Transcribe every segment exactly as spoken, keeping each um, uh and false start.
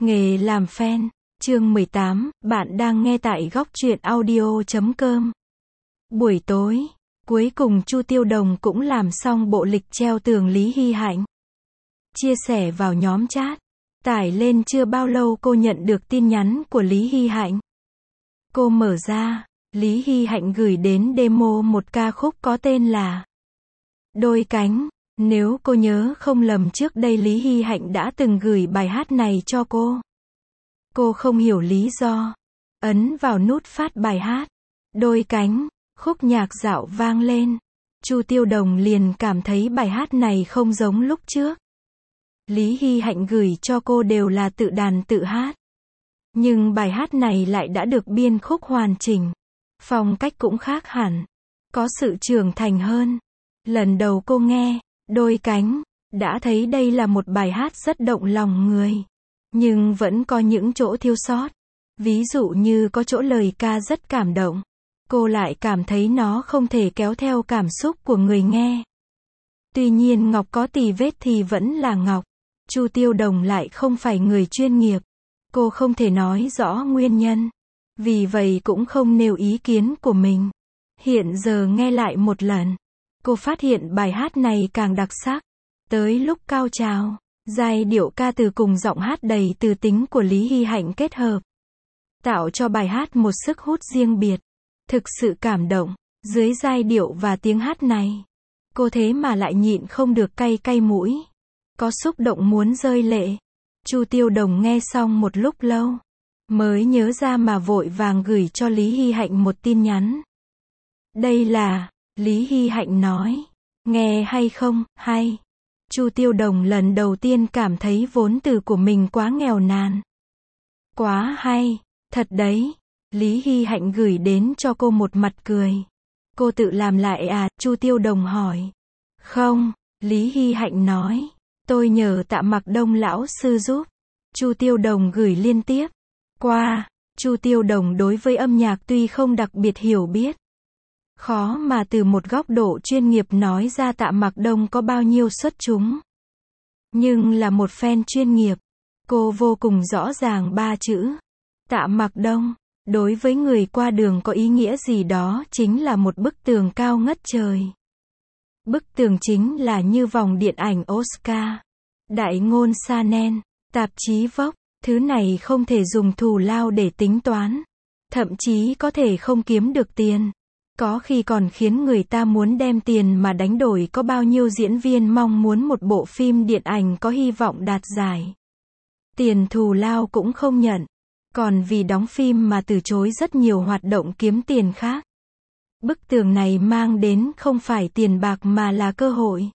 Nghề làm fan, chương mười tám, bạn đang nghe tại góc truyện audio chấm com. Buổi tối, cuối cùng Chu Tiêu Đồng cũng làm xong bộ lịch treo tường Lý Hy Hạnh. Chia sẻ vào nhóm chat. Tải lên chưa bao lâu cô nhận được tin nhắn của Lý Hy Hạnh. Cô mở ra, Lý Hy Hạnh gửi đến demo một ca khúc có tên là Đôi Cánh. Nếu cô nhớ không lầm trước đây Lý Hy Hạnh đã từng gửi bài hát này cho cô. Cô không hiểu lý do. Ấn vào nút phát bài hát. Đôi Cánh, khúc nhạc dạo vang lên. Chu Tiêu Đồng liền cảm thấy bài hát này không giống lúc trước. Lý Hy Hạnh gửi cho cô đều là tự đàn tự hát. Nhưng bài hát này lại đã được biên khúc hoàn chỉnh. Phong cách cũng khác hẳn. Có sự trưởng thành hơn. Lần đầu cô nghe Đôi Cánh, đã thấy đây là một bài hát rất động lòng người. Nhưng vẫn có những chỗ thiếu sót. Ví dụ như có chỗ lời ca rất cảm động. Cô lại cảm thấy nó không thể kéo theo cảm xúc của người nghe. Tuy nhiên ngọc có tì vết thì vẫn là ngọc. Chu Tiêu Đồng lại không phải người chuyên nghiệp. Cô không thể nói rõ nguyên nhân. Vì vậy cũng không nêu ý kiến của mình. Hiện giờ nghe lại một lần. Cô phát hiện bài hát này càng đặc sắc. Tới lúc cao trào, giai điệu ca từ cùng giọng hát đầy từ tính của Lý Hy Hạnh kết hợp. Tạo cho bài hát một sức hút riêng biệt. Thực sự cảm động. Dưới giai điệu và tiếng hát này, cô thế mà lại nhịn không được cay cay mũi. Có xúc động muốn rơi lệ. Chu Tiêu Đồng nghe xong một lúc lâu. Mới nhớ ra mà vội vàng gửi cho Lý Hy Hạnh một tin nhắn. Đây là... Lý Hy Hạnh nói. Nghe hay không? Hay. Chu Tiêu Đồng lần đầu tiên cảm thấy vốn từ của mình quá nghèo nàn. Quá hay. Thật đấy. Lý Hy Hạnh gửi đến cho cô một mặt cười. Cô tự làm lại à? Chu Tiêu Đồng hỏi. Không. Lý Hy Hạnh nói. Tôi nhờ Tạ Mặc Đông lão sư giúp. Chu Tiêu Đồng gửi liên tiếp. Qua. Chu Tiêu Đồng đối với âm nhạc tuy không đặc biệt hiểu biết. Khó mà từ một góc độ chuyên nghiệp nói ra Tạ Mặc Đông có bao nhiêu xuất chúng. Nhưng là một fan chuyên nghiệp, cô vô cùng rõ ràng ba chữ. Tạ Mặc Đông, đối với người qua đường có ý nghĩa gì đó chính là một bức tường cao ngất trời. Bức tường chính là như vòng điện ảnh Oscar, đại ngôn Chanel, tạp chí Vogue, thứ này không thể dùng thù lao để tính toán. Thậm chí có thể không kiếm được tiền. Có khi còn khiến người ta muốn đem tiền mà đánh đổi có bao nhiêu diễn viên mong muốn một bộ phim điện ảnh có hy vọng đạt giải. Tiền thù lao cũng không nhận. Còn vì đóng phim mà từ chối rất nhiều hoạt động kiếm tiền khác. Bức tường này mang đến không phải tiền bạc mà là cơ hội.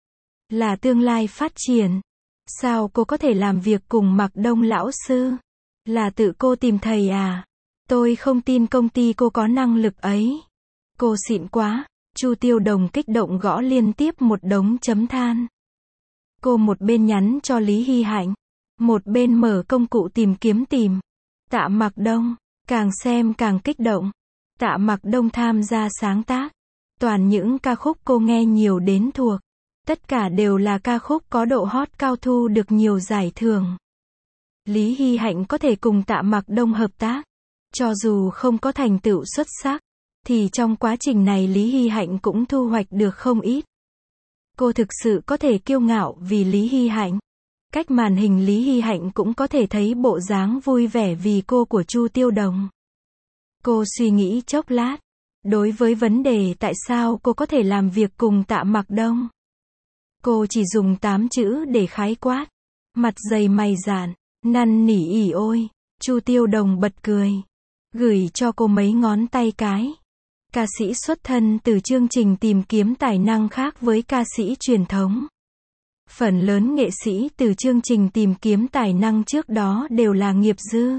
Là tương lai phát triển. Sao cô có thể làm việc cùng Mặc Đông lão sư? Là tự cô tìm thầy à? Tôi không tin công ty cô có năng lực ấy. Cô xịn quá. Chu Tiêu Đồng kích động gõ liên tiếp một đống chấm than. Cô một bên nhắn cho Lý Hy Hạnh, một bên mở công cụ tìm kiếm tìm. Tạ Mặc Đông, càng xem càng kích động. Tạ Mặc Đông tham gia sáng tác. Toàn những ca khúc cô nghe nhiều đến thuộc. Tất cả đều là ca khúc có độ hot cao thu được nhiều giải thưởng. Lý Hy Hạnh có thể cùng Tạ Mặc Đông hợp tác. Cho dù không có thành tựu xuất sắc. Thì trong quá trình này Lý Hy Hạnh cũng thu hoạch được không ít. Cô thực sự có thể kiêu ngạo vì Lý Hy Hạnh. Cách màn hình Lý Hy Hạnh cũng có thể thấy bộ dáng vui vẻ vì cô của Chu Tiêu Đồng. Cô suy nghĩ chốc lát. Đối với vấn đề tại sao cô có thể làm việc cùng Tạ Mặc Đông. Cô chỉ dùng tám chữ để khái quát. Mặt dày mày dạn, năn nỉ ỉ ôi. Chu Tiêu Đồng bật cười. Gửi cho cô mấy ngón tay cái. Ca sĩ xuất thân từ chương trình tìm kiếm tài năng khác với ca sĩ truyền thống. Phần lớn nghệ sĩ từ chương trình tìm kiếm tài năng trước đó đều là nghiệp dư.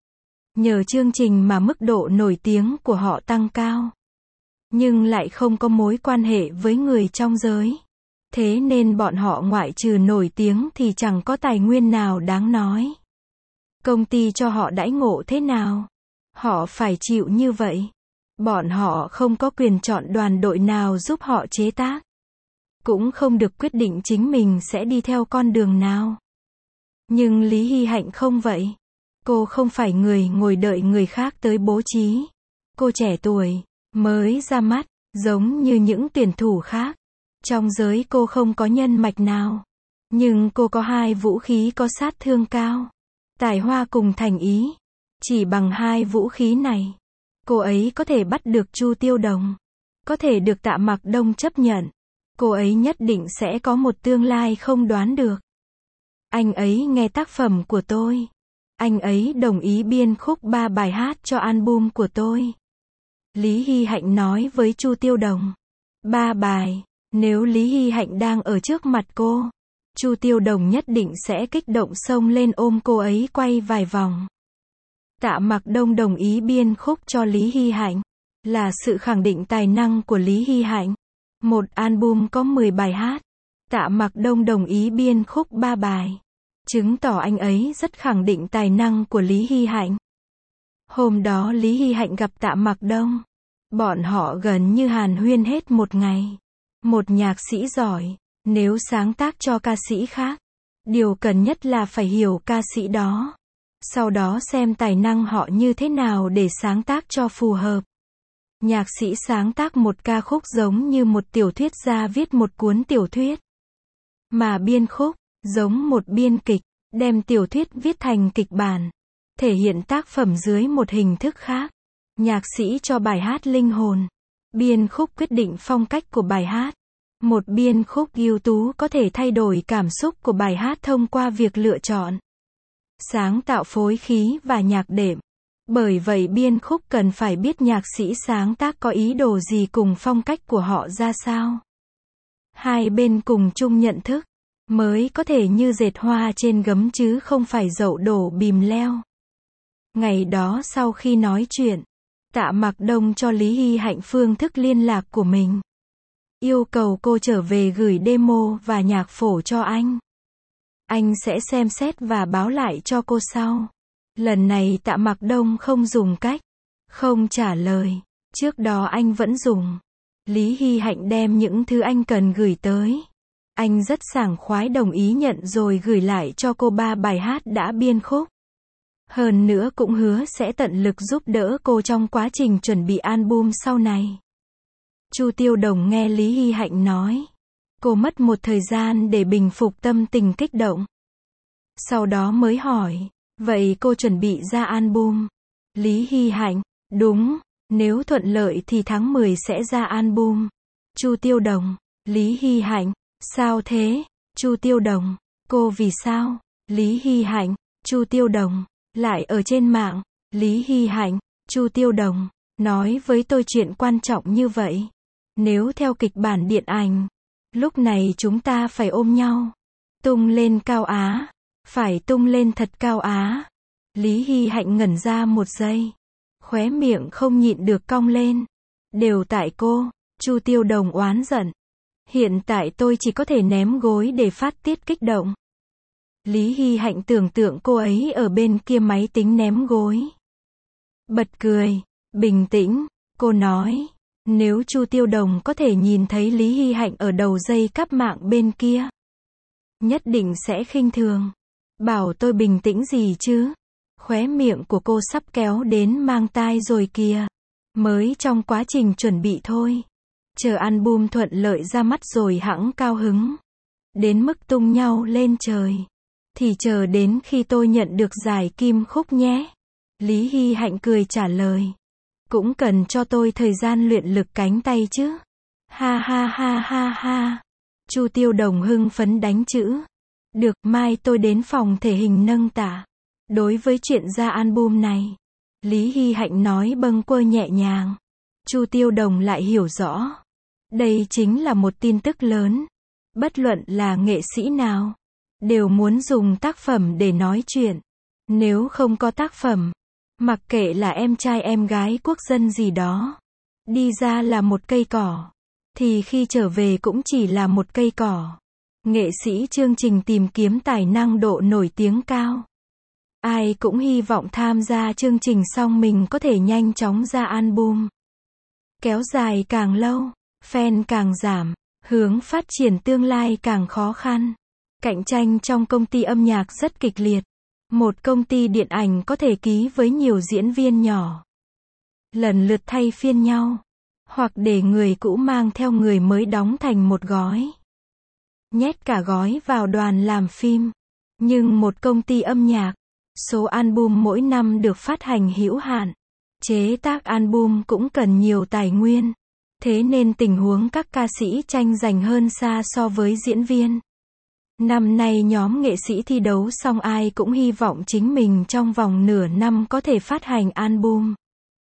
Nhờ chương trình mà mức độ nổi tiếng của họ tăng cao. Nhưng lại không có mối quan hệ với người trong giới. Thế nên bọn họ ngoại trừ nổi tiếng thì chẳng có tài nguyên nào đáng nói. Công ty cho họ đãi ngộ thế nào? Họ phải chịu như vậy. Bọn họ không có quyền chọn đoàn đội nào giúp họ chế tác. Cũng không được quyết định chính mình sẽ đi theo con đường nào. Nhưng Lý Hy Hạnh không vậy. Cô không phải người ngồi đợi người khác tới bố trí. Cô trẻ tuổi, mới ra mắt, giống như những tuyển thủ khác. Trong giới cô không có nhân mạch nào. Nhưng cô có hai vũ khí có sát thương cao. Tài hoa cùng thành ý. Chỉ bằng hai vũ khí này, cô ấy có thể bắt được Chu Tiêu Đồng. Có thể được Tạ Mặc Đông chấp nhận. Cô ấy nhất định sẽ có một tương lai không đoán được. Anh ấy nghe tác phẩm của tôi. Anh ấy đồng ý biên khúc ba bài hát cho album của tôi. Lý Hy Hạnh nói với Chu Tiêu Đồng. Ba bài. Nếu Lý Hy Hạnh đang ở trước mặt cô, Chu Tiêu Đồng nhất định sẽ kích động xông lên ôm cô ấy quay vài vòng. Tạ Mặc Đông đồng ý biên khúc cho Lý Hy Hạnh, là sự khẳng định tài năng của Lý Hy Hạnh. Một album có mười bài hát, Tạ Mặc Đông đồng ý biên khúc ba bài, chứng tỏ anh ấy rất khẳng định tài năng của Lý Hy Hạnh. Hôm đó Lý Hy Hạnh gặp Tạ Mặc Đông. Bọn họ gần như hàn huyên hết một ngày. Một nhạc sĩ giỏi, nếu sáng tác cho ca sĩ khác, điều cần nhất là phải hiểu ca sĩ đó. Sau đó xem tài năng họ như thế nào để sáng tác cho phù hợp. Nhạc sĩ sáng tác một ca khúc giống như một tiểu thuyết gia viết một cuốn tiểu thuyết. Mà biên khúc, giống một biên kịch, đem tiểu thuyết viết thành kịch bản. Thể hiện tác phẩm dưới một hình thức khác. Nhạc sĩ cho bài hát linh hồn. Biên khúc quyết định phong cách của bài hát. Một biên khúc ưu tú có thể thay đổi cảm xúc của bài hát thông qua việc lựa chọn, sáng tạo phối khí và nhạc đệm. Bởi vậy biên khúc cần phải biết nhạc sĩ sáng tác có ý đồ gì cùng phong cách của họ ra sao. Hai bên cùng chung nhận thức, mới có thể như dệt hoa trên gấm chứ không phải dậu đổ bìm leo. Ngày đó sau khi nói chuyện, Tạ Mặc Đông cho Lý Hy Hạnh phương thức liên lạc của mình. Yêu cầu cô trở về gửi demo và nhạc phổ cho anh. Anh sẽ xem xét và báo lại cho cô sau. Lần này Tạ Mặc Đông không dùng cách không trả lời. Trước đó anh vẫn dùng. Lý Hy Hạnh đem những thứ anh cần gửi tới. Anh rất sảng khoái đồng ý nhận rồi gửi lại cho cô ba bài hát đã biên khúc. Hơn nữa cũng hứa sẽ tận lực giúp đỡ cô trong quá trình chuẩn bị album sau này. Chu Tiêu Đồng nghe Lý Hy Hạnh nói. Cô mất một thời gian để bình phục tâm tình kích động. Sau đó mới hỏi, vậy cô chuẩn bị ra album? Lý Hy Hạnh, đúng, nếu thuận lợi thì tháng mười sẽ ra album. Chu Tiêu Đồng, Lý Hy Hạnh, sao thế? Chu Tiêu Đồng, cô vì sao? Lý Hy Hạnh, Chu Tiêu Đồng, lại ở trên mạng. Lý Hy Hạnh, Chu Tiêu Đồng, nói với tôi chuyện quan trọng như vậy. Nếu theo kịch bản điện ảnh, lúc này chúng ta phải ôm nhau, tung lên cao á, phải tung lên thật cao á. Lý Hy Hạnh ngẩn ra một giây, khóe miệng không nhịn được cong lên. Đều tại cô. Chu Tiêu Đồng oán giận. Hiện tại tôi chỉ có thể ném gối để phát tiết kích động. Lý Hy Hạnh tưởng tượng cô ấy ở bên kia máy tính ném gối. Bật cười, bình tĩnh, cô nói. Nếu Chu Tiêu Đồng có thể nhìn thấy Lý Hy Hạnh ở đầu dây cáp mạng bên kia, nhất định sẽ khinh thường. Bảo tôi bình tĩnh gì chứ? Khóe miệng của cô sắp kéo đến mang tai rồi kìa. Mới trong quá trình chuẩn bị thôi. Chờ album thuận lợi ra mắt rồi hẵng cao hứng. Đến mức tung nhau lên trời. Thì chờ đến khi tôi nhận được giải kim khúc nhé. Lý Hy Hạnh cười trả lời. Cũng cần cho tôi thời gian luyện lực cánh tay chứ. Ha ha ha ha ha. Chu Tiêu Đồng hưng phấn đánh chữ. Được, mai tôi đến phòng thể hình nâng tạ. Đối với chuyện ra album này, Lý Hy Hạnh nói bâng quơ nhẹ nhàng. Chu Tiêu Đồng lại hiểu rõ. Đây chính là một tin tức lớn. Bất luận là nghệ sĩ nào, đều muốn dùng tác phẩm để nói chuyện. Nếu không có tác phẩm, mặc kệ là em trai em gái quốc dân gì đó, đi ra là một cây cỏ, thì khi trở về cũng chỉ là một cây cỏ. Nghệ sĩ chương trình tìm kiếm tài năng độ nổi tiếng cao. Ai cũng hy vọng tham gia chương trình xong mình có thể nhanh chóng ra album. Kéo dài càng lâu, fan càng giảm, hướng phát triển tương lai càng khó khăn. Cạnh tranh trong công ty âm nhạc rất kịch liệt. Một công ty điện ảnh có thể ký với nhiều diễn viên nhỏ, lần lượt thay phiên nhau, hoặc để người cũ mang theo người mới đóng thành một gói, nhét cả gói vào đoàn làm phim. Nhưng một công ty âm nhạc, số album mỗi năm được phát hành hữu hạn. Chế tác album cũng cần nhiều tài nguyên. Thế nên tình huống các ca sĩ tranh giành hơn xa so với diễn viên. Năm nay nhóm nghệ sĩ thi đấu xong ai cũng hy vọng chính mình trong vòng nửa năm có thể phát hành album.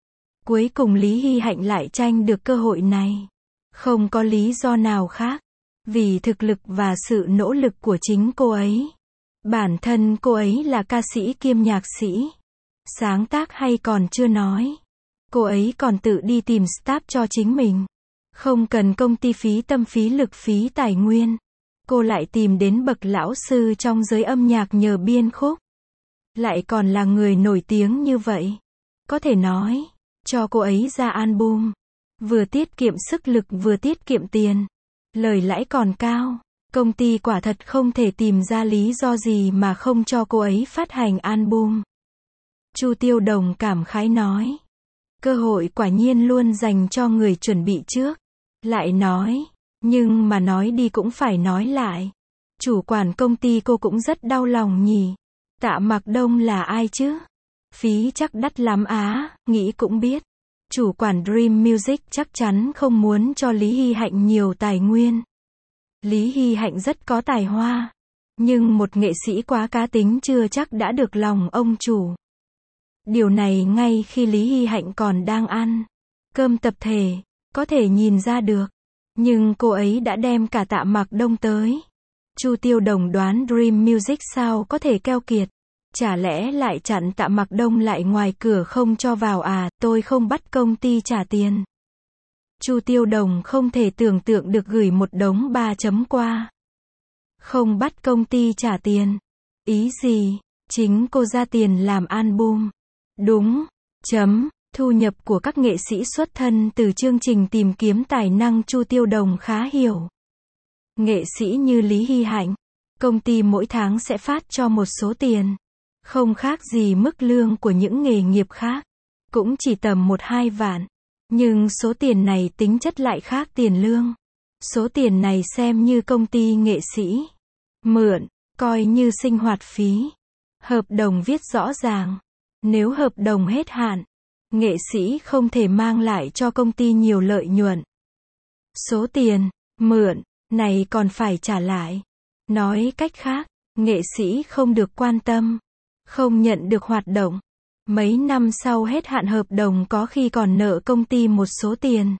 Cuối cùng Lý Hy Hạnh lại tranh được cơ hội này. Không có lý do nào khác. Vì thực lực và sự nỗ lực của chính cô ấy. Bản thân cô ấy là ca sĩ kiêm nhạc sĩ. Sáng tác hay còn chưa nói. Cô ấy còn tự đi tìm staff cho chính mình. Không cần công ty phí tâm phí lực phí tài nguyên. Cô lại tìm đến bậc lão sư trong giới âm nhạc nhờ biên khúc. Lại còn là người nổi tiếng như vậy. Có thể nói, cho cô ấy ra album. Vừa tiết kiệm sức lực vừa tiết kiệm tiền. Lời lãi còn cao. Công ty quả thật không thể tìm ra lý do gì mà không cho cô ấy phát hành album. Chu Tiêu Đồng cảm khái nói. Cơ hội quả nhiên luôn dành cho người chuẩn bị trước. Lại nói, nhưng mà nói đi cũng phải nói lại. Chủ quản công ty cô cũng rất đau lòng nhỉ. Tạ Mặc Đông là ai chứ? Phí chắc đắt lắm á, nghĩ cũng biết. Chủ quản Dream Music chắc chắn không muốn cho Lý Hy Hạnh nhiều tài nguyên. Lý Hy Hạnh rất có tài hoa. Nhưng một nghệ sĩ quá cá tính chưa chắc đã được lòng ông chủ. Điều này ngay khi Lý Hy Hạnh còn đang ăn cơm tập thể, có thể nhìn ra được. Nhưng cô ấy đã đem cả Tạ Mặc Đông tới. Chu Tiêu Đồng đoán Dream Music sao có thể keo kiệt. Chả lẽ lại chặn Tạ Mặc Đông lại ngoài cửa không cho vào à, tôi không bắt công ty trả tiền. Chu Tiêu Đồng không thể tưởng tượng được gửi một đống ba chấm qua. Không bắt công ty trả tiền. Ý gì? Chính cô ra tiền làm album. Đúng. Chấm. Thu nhập của các nghệ sĩ xuất thân từ chương trình tìm kiếm tài năng Chu Tiêu Đồng khá hiểu. Nghệ sĩ như Lý Hy Hạnh, công ty mỗi tháng sẽ phát cho một số tiền. Không khác gì mức lương của những nghề nghiệp khác. Cũng chỉ tầm một hai vạn. Nhưng số tiền này tính chất lại khác tiền lương. Số tiền này xem như công ty nghệ sĩ mượn, coi như sinh hoạt phí. Hợp đồng viết rõ ràng. Nếu hợp đồng hết hạn, nghệ sĩ không thể mang lại cho công ty nhiều lợi nhuận. Số tiền mượn này còn phải trả lại. Nói cách khác, nghệ sĩ không được quan tâm, không nhận được hoạt động. Mấy năm sau hết hạn hợp đồng có khi còn nợ công ty một số tiền.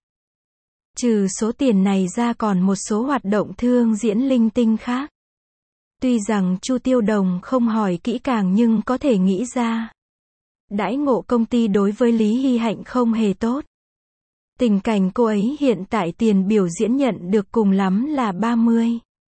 Trừ số tiền này ra còn một số hoạt động thương diễn linh tinh khác. Tuy rằng Chu Tiêu Đồng không hỏi kỹ càng nhưng có thể nghĩ ra. Đãi ngộ công ty đối với Lý Hy Hạnh không hề tốt. Tình cảnh cô ấy hiện tại tiền biểu diễn nhận được cùng lắm là ba mươi,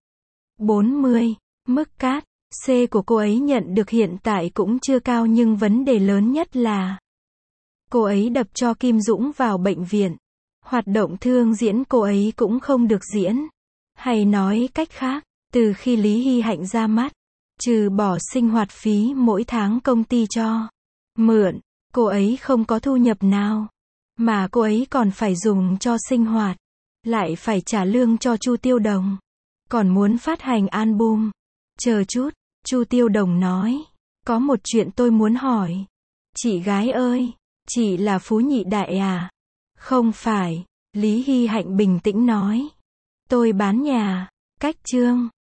bốn mươi. Mức cát, C của cô ấy nhận được hiện tại cũng chưa cao nhưng vấn đề lớn nhất là cô ấy đập cho Kim Dũng vào bệnh viện. Hoạt động thương diễn cô ấy cũng không được diễn. Hay nói cách khác, từ khi Lý Hy Hạnh ra mắt, trừ bỏ sinh hoạt phí mỗi tháng công ty cho mượn, cô ấy không có thu nhập nào. Mà cô ấy còn phải dùng cho sinh hoạt. Lại phải trả lương cho Chu Tiêu Đồng. Còn muốn phát hành album. Chờ chút, Chu Tiêu Đồng nói. Có một chuyện tôi muốn hỏi. Chị gái ơi, chị là Phú Nhị Đại à? Không phải, Lý Hy Hạnh bình tĩnh nói. Tôi bán nhà, cách Chương.